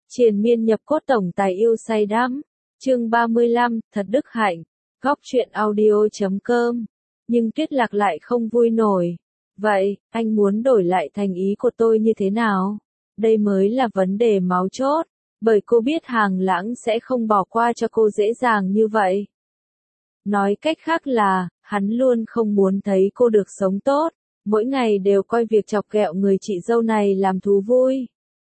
Triền miên nhập cốt tổng tài yêu say đắm. Chương 35, thật đức hạnh. Góc truyện audio.com. Nhưng Tuyết Lạc lại không vui nổi. Vậy, anh muốn đổi lại thành ý của tôi như thế nào? Đây mới là vấn đề máu chốt. Bởi cô biết Hàng Lãng sẽ không bỏ qua cho cô dễ dàng như vậy. Nói cách khác là, hắn luôn không muốn thấy cô được sống tốt. Mỗi ngày đều coi việc chọc ghẹo người chị dâu này làm thú vui.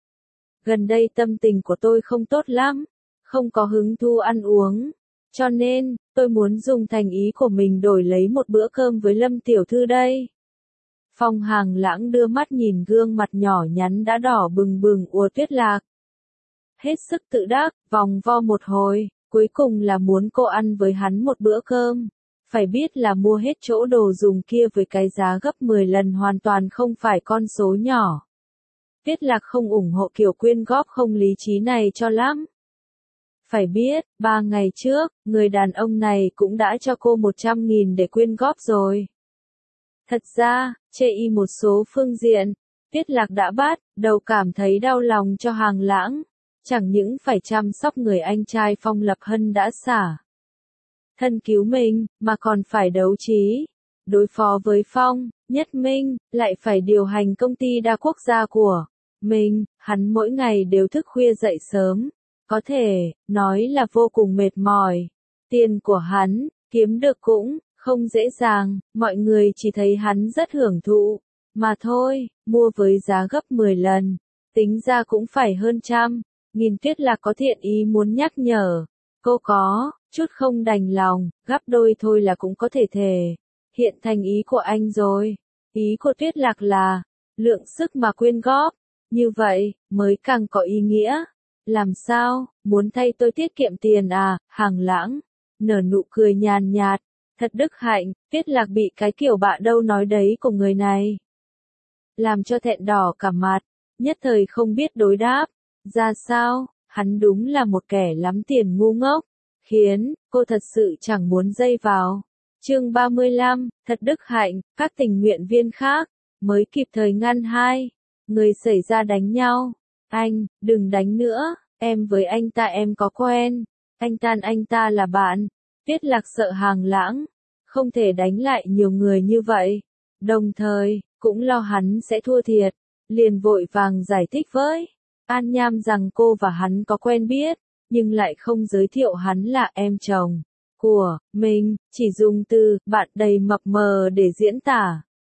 Gần đây tâm tình của tôi không tốt lắm, không có hứng thú ăn uống. Cho nên, tôi muốn dùng thành ý của mình đổi lấy một bữa cơm với Lâm tiểu thư đây. Phong Hàng Lãng đưa mắt nhìn gương mặt nhỏ nhắn đã đỏ bừng bừng của Tuyết Lạc. Hết sức tự đắc, vòng vo một hồi, cuối cùng là muốn cô ăn với hắn một bữa cơm. Phải biết là mua hết chỗ đồ dùng kia với cái giá gấp 10 lần hoàn toàn không phải con số nhỏ. Tuyết Lạc không ủng hộ kiểu quyên góp không lý trí này cho lắm. Phải biết, 3 ngày trước, người đàn ông này cũng đã cho cô 100.000 để quyên góp rồi. Thật ra, chê y một số phương diện, Tuyết Lạc đã bắt đầu cảm thấy đau lòng cho Hàng Lãng. Chẳng những phải chăm sóc người anh trai Phong Lập Hân đã xả thân cứu mình, mà còn phải đấu trí, đối phó với Phong, Nhất Minh, lại phải điều hành công ty đa quốc gia của mình, hắn mỗi ngày đều thức khuya dậy sớm, có thể nói là vô cùng mệt mỏi. Tiền của hắn kiếm được cũng không dễ dàng, mọi người chỉ thấy hắn rất hưởng thụ, mà thôi, mua với giá gấp 10 lần, tính ra cũng phải hơn trăm. Nghìn. Tuyết Lạc có thiện ý muốn nhắc nhở, cô có chút không đành lòng, gấp đôi thôi là cũng có thể hiện thành ý của anh rồi. Ý của Tuyết Lạc là lượng sức mà quyên góp, như vậy mới càng có ý nghĩa. Làm sao, muốn thay tôi tiết kiệm tiền à? Hàng Lãng nở nụ cười nhàn nhạt, thật đức hạnh. Tuyết Lạc bị cái kiểu bạ đâu nói đấy của người này làm cho thẹn đỏ cả mặt, nhất thời không biết đối đáp ra sao. Hắn đúng là một kẻ lắm tiền ngu ngốc, khiến cô thật sự chẳng muốn dây vào. Chương 35, thật đức hạnh. Các tình nguyện viên khác mới kịp thời ngăn hai người xảy ra đánh nhau. Anh, đừng đánh nữa, em với anh ta em có quen, anh ta là bạn. Tuyết Lạc sợ Hàng Lãng không thể đánh lại nhiều người như vậy, đồng thời cũng lo hắn sẽ thua thiệt, liền vội vàng giải thích với An Nham rằng cô và hắn có quen biết, nhưng lại không giới thiệu hắn là em chồng của mình, chỉ dùng từ bạn đầy mập mờ để diễn tả.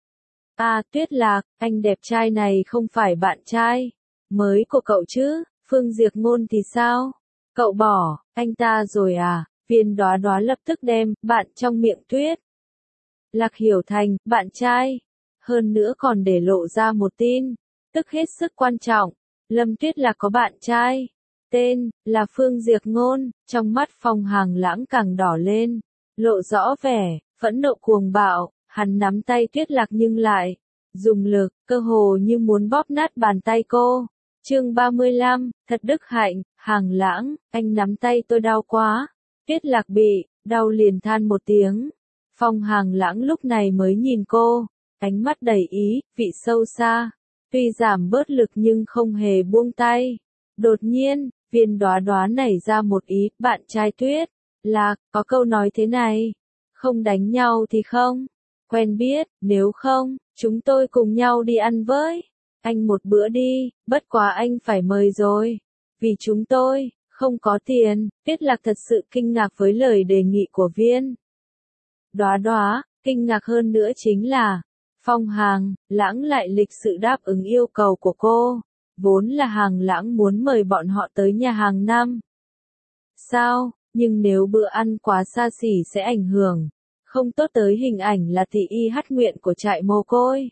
À, Tuyết Lạc, anh đẹp trai này không phải bạn trai mới của cậu chứ? Phương Diệp Ngôn thì sao? Cậu bỏ anh ta rồi à? Viên Đóa Đóa lập tức đem bạn trong miệng Tuyết Lạc hiểu thành bạn trai, hơn nữa còn để lộ ra một tin tức hết sức quan trọng. Lâm Tuyết Lạc có bạn trai, tên là Phương Diệp Ngôn. Trong mắt Phong Hàng Lãng càng đỏ lên, lộ rõ vẻ phẫn nộ cuồng bạo. Hắn nắm tay Tuyết Lạc nhưng lại dùng lực, cơ hồ như muốn bóp nát bàn tay cô. Chương 35, thật đức hạnh. Hàng Lãng, anh nắm tay tôi đau quá. Tuyết Lạc bị đau liền than một tiếng. Phong Hàng Lãng lúc này mới nhìn cô, ánh mắt đầy ý vị sâu xa. Tuy giảm bớt lực nhưng không hề buông tay. Đột nhiên, Viên Đóa Đóa nảy ra một ý, bạn trai Tuyết Lạc, có câu nói thế này, không đánh nhau thì không quen biết, nếu không, chúng tôi cùng nhau đi ăn với anh một bữa đi, bất quá anh phải mời rồi, vì chúng tôi không có tiền. Tuyết Lạc thật sự kinh ngạc với lời đề nghị của Viên Đóa Đóa, kinh ngạc hơn nữa chính là Phong Hàng Lãng lại lịch sự đáp ứng yêu cầu của cô. Vốn là Hàng Lãng muốn mời bọn họ tới nhà hàng năm sao, nhưng nếu bữa ăn quá xa xỉ sẽ ảnh hưởng không tốt tới hình ảnh là thị y hát nguyện của trại mồ côi.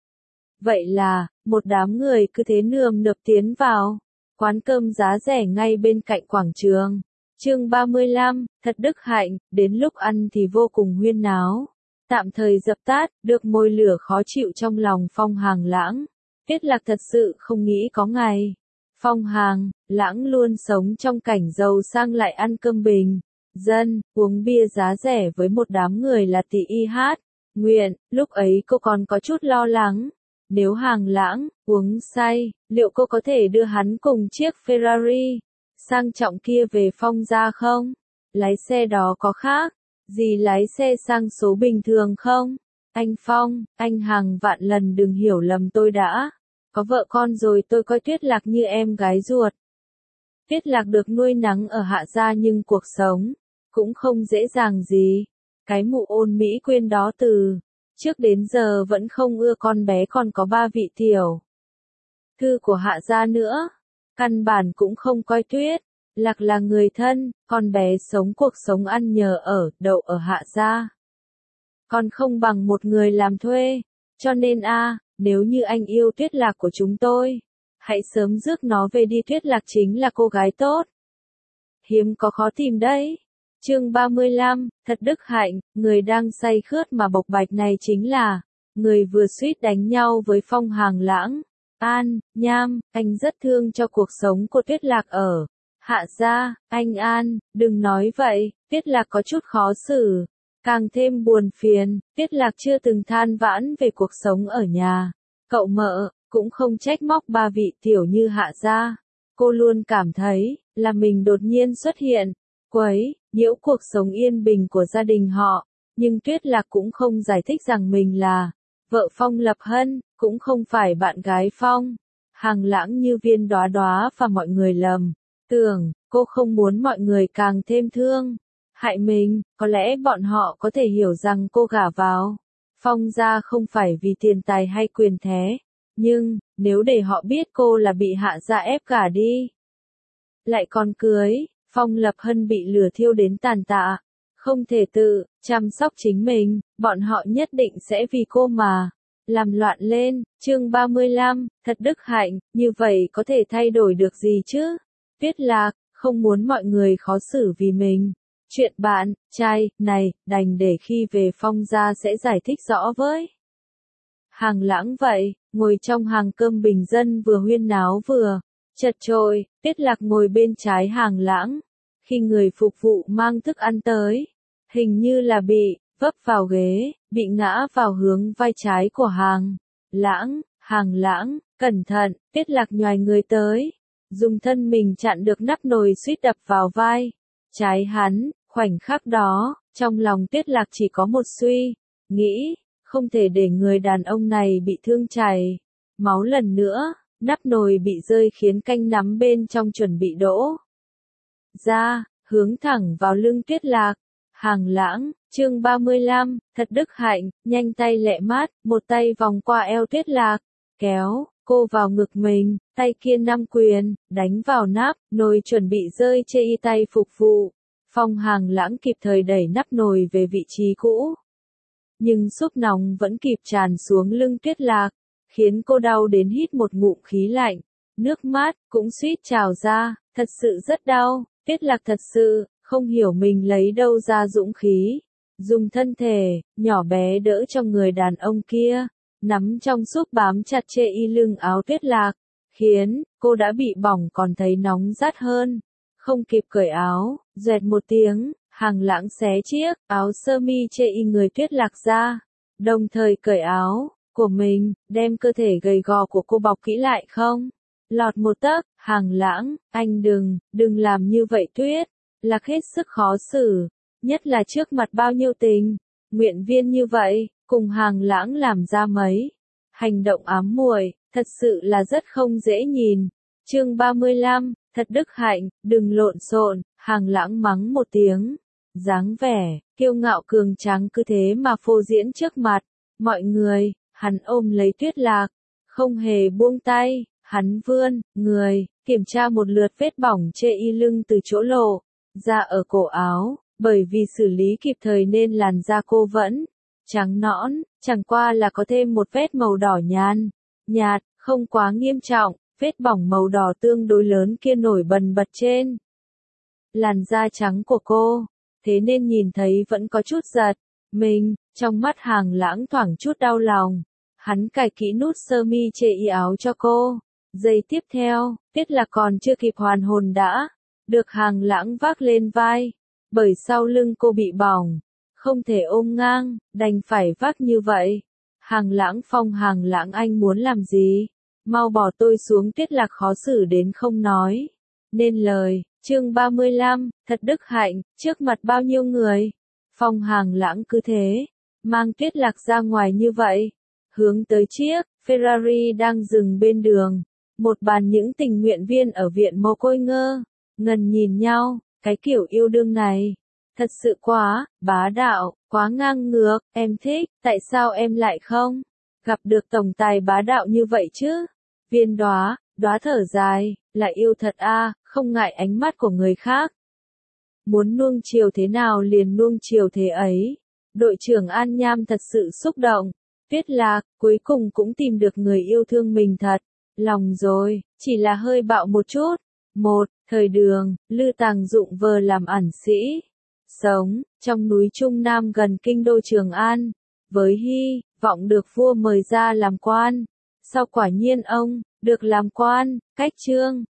Vậy là, một đám người cứ thế nườm nượp tiến vào quán cơm giá rẻ ngay bên cạnh quảng trường. Chương 35, thật đức hạnh. Đến lúc ăn thì vô cùng huyên náo, tạm thời dập tắt được mồi lửa khó chịu trong lòng Phong Hàng Lãng. Tuyết Lạc thật sự không nghĩ có ngày Phong Hàng Lãng luôn sống trong cảnh giàu sang lại ăn cơm bình dân, uống bia giá rẻ với một đám người là tỷ y hát nguyện. Lúc ấy cô còn có chút lo lắng, Nếu Hàng Lãng uống say, liệu cô có thể đưa hắn cùng chiếc Ferrari sang trọng kia về Phong gia không? Lái xe đó có khác gì lái xe sang số bình thường không? Anh Phong, anh hàng vạn lần đừng hiểu lầm tôi đã. Có vợ con rồi, tôi coi Tuyết Lạc như em gái ruột. Tuyết Lạc được nuôi nắng ở Hạ gia nhưng cuộc sống cũng không dễ dàng gì. Cái mụ ôn mỹ quyên đó từ trước đến giờ vẫn không ưa con bé còn có 3 vị tiểu thư của Hạ gia nữa. Căn bản cũng không coi Tuyết Lạc là người thân, con bé sống cuộc sống ăn nhờ ở, đậu ở Hạ gia. Còn không bằng một người làm thuê. Cho nên nếu như anh yêu Tuyết Lạc của chúng tôi, hãy sớm rước nó về đi, Tuyết Lạc chính là cô gái tốt. Hiếm có khó tìm đấy. Chương 35, thật đức hạnh, người đang say khướt mà bộc bạch này chính là người vừa suýt đánh nhau với Phong Hàng Lãng. An, Nham, anh rất thương cho cuộc sống của Tuyết Lạc ở Hạ gia. Anh An, đừng nói vậy, Tuyết Lạc có chút khó xử. Càng thêm buồn phiền, Tuyết Lạc chưa từng than vãn về cuộc sống ở nhà cậu mợ, cũng không trách móc 3 vị tiểu như Hạ gia. Cô luôn cảm thấy là mình đột nhiên xuất hiện, quấy nhiễu cuộc sống yên bình của gia đình họ. Nhưng Tuyết Lạc cũng không giải thích rằng mình là vợ Phong Lập Hân, cũng không phải bạn gái Phong Hàng Lãng như Viên Đóa Đóa và mọi người lầm tưởng. Cô không muốn mọi người càng thêm thương hại mình. Có lẽ bọn họ có thể hiểu rằng cô gả vào Phong gia không phải vì tiền tài hay quyền thế, nhưng nếu để họ biết cô là bị Hạ gia ép gả đi, lại còn cưới Phong Lập Hân bị lửa thiêu đến tàn tạ, không thể tự chăm sóc chính mình, bọn họ nhất định sẽ vì cô mà làm loạn lên. Chương 35, thật đức hạnh, như vậy có thể thay đổi được gì chứ? Tuyết Lạc không muốn mọi người khó xử vì mình. Chuyện bạn trai này đành để khi về Phong gia sẽ giải thích rõ với Hàng Lãng vậy. Ngồi trong hàng cơm bình dân vừa huyên náo vừa chật chội, Tuyết Lạc ngồi bên trái Hàng Lãng. Khi người phục vụ mang thức ăn tới, hình như là bị vấp vào ghế, bị ngã vào hướng vai trái của Hàng Lãng. Hàng Lãng, cẩn thận, Tuyết Lạc nhoài người tới, dùng thân mình chặn được nắp nồi suýt đập vào vai trái hắn. Khoảnh khắc đó, trong lòng Tuyết Lạc chỉ có một suy nghĩ, không thể để người đàn ông này bị thương chảy máu lần nữa. Nắp nồi bị rơi khiến canh nắm bên trong chuẩn bị đổ ra, hướng thẳng vào lưng Tuyết Lạc. Hàng Lãng, chương 35, thật đức hạnh, nhanh tay lẹ mát, một tay vòng qua eo Tuyết Lạc, kéo cô vào ngực mình, tay kia 5 quyền đánh vào nắp nồi chuẩn bị rơi chê y tay phục vụ. Phong Hàng Lãng kịp thời đẩy nắp nồi về vị trí cũ, nhưng súp nóng vẫn kịp tràn xuống lưng Tuyết Lạc, khiến cô đau đến hít một ngụm khí lạnh, nước mắt cũng suýt trào ra, thật sự rất đau. Tuyết Lạc thật sự không hiểu mình lấy đâu ra dũng khí, dùng thân thể nhỏ bé đỡ cho người đàn ông kia, nắm trong súp bám chặt chê y lưng áo Tuyết Lạc, khiến cô đã bị bỏng còn thấy nóng rát hơn. Không kịp cởi áo, doẹt một tiếng, Hàng Lãng xé chiếc áo sơ mi chê y người Tuyết Lạc ra, đồng thời cởi áo của mình, đem cơ thể gầy gò của cô bọc kỹ lại không lọt một tấc. Hàng Lãng, anh đừng làm như vậy. Tuyết Lạc hết sức khó xử, nhất là trước mặt bao nhiêu tình nguyện viên như vậy, cùng Hàng Lãng làm ra mấy hành động ám muội, thật sự là rất không dễ nhìn. Chương 35, thật đức hạnh, đừng lộn xộn. Hàng Lãng mắng một tiếng, dáng vẻ kiêu ngạo cường tráng cứ thế mà phô diễn trước mặt mọi người. Hắn ôm lấy Tuyết Lạc, không hề buông tay, hắn vươn người kiểm tra một lượt vết bỏng chê y lưng từ chỗ lộ ra ở cổ áo, bởi vì xử lý kịp thời nên làn da cô vẫn trắng nõn, chẳng qua là có thêm một vết màu đỏ nhạt, không quá nghiêm trọng. Vết bỏng màu đỏ tương đối lớn kia nổi bần bật trên làn da trắng của cô, thế nên nhìn thấy vẫn có chút giật mình. Trong mắt Hàng Lãng thoảng chút đau lòng, hắn cài kỹ nút sơ mi chê y áo cho cô. Giây tiếp theo, Tuyết Lạc còn chưa kịp hoàn hồn đã được Hàng Lãng vác lên vai, bởi sau lưng cô bị bỏng, không thể ôm ngang, đành phải vác như vậy. Hàng Lãng Phong, Hàng Lãng anh muốn làm gì? Mau bỏ tôi xuống. Tiết Lạc khó xử đến không nói nên lời. Chương 35, thật đức hạnh, trước mặt bao nhiêu người? Phong Hàng Lãng cứ thế mang Tiết Lạc ra ngoài như vậy, hướng tới chiếc Ferrari đang dừng bên đường. Một bàn những tình nguyện viên ở viện mồ côi ngơ ngẩn nhìn nhau, cái kiểu yêu đương này thật sự quá bá đạo, quá ngang ngược. Em thích, tại sao em lại không gặp được tổng tài bá đạo như vậy chứ? Viên Đóa thở dài, là yêu thật a, không ngại ánh mắt của người khác. Muốn nuông chiều thế nào liền nuông chiều thế ấy. Đội trưởng An Nham thật sự xúc động. Tiết Lạc, cuối cùng cũng tìm được người yêu thương mình thật lòng rồi, chỉ là hơi bạo một chút. Thời Đường, Lư Tàng Dụng vờ làm ẩn sĩ, sống trong núi Trung Nam gần kinh đô Trường An, với hy vọng được vua mời ra làm quan. Sau quả nhiên ông được làm quan, cách Trương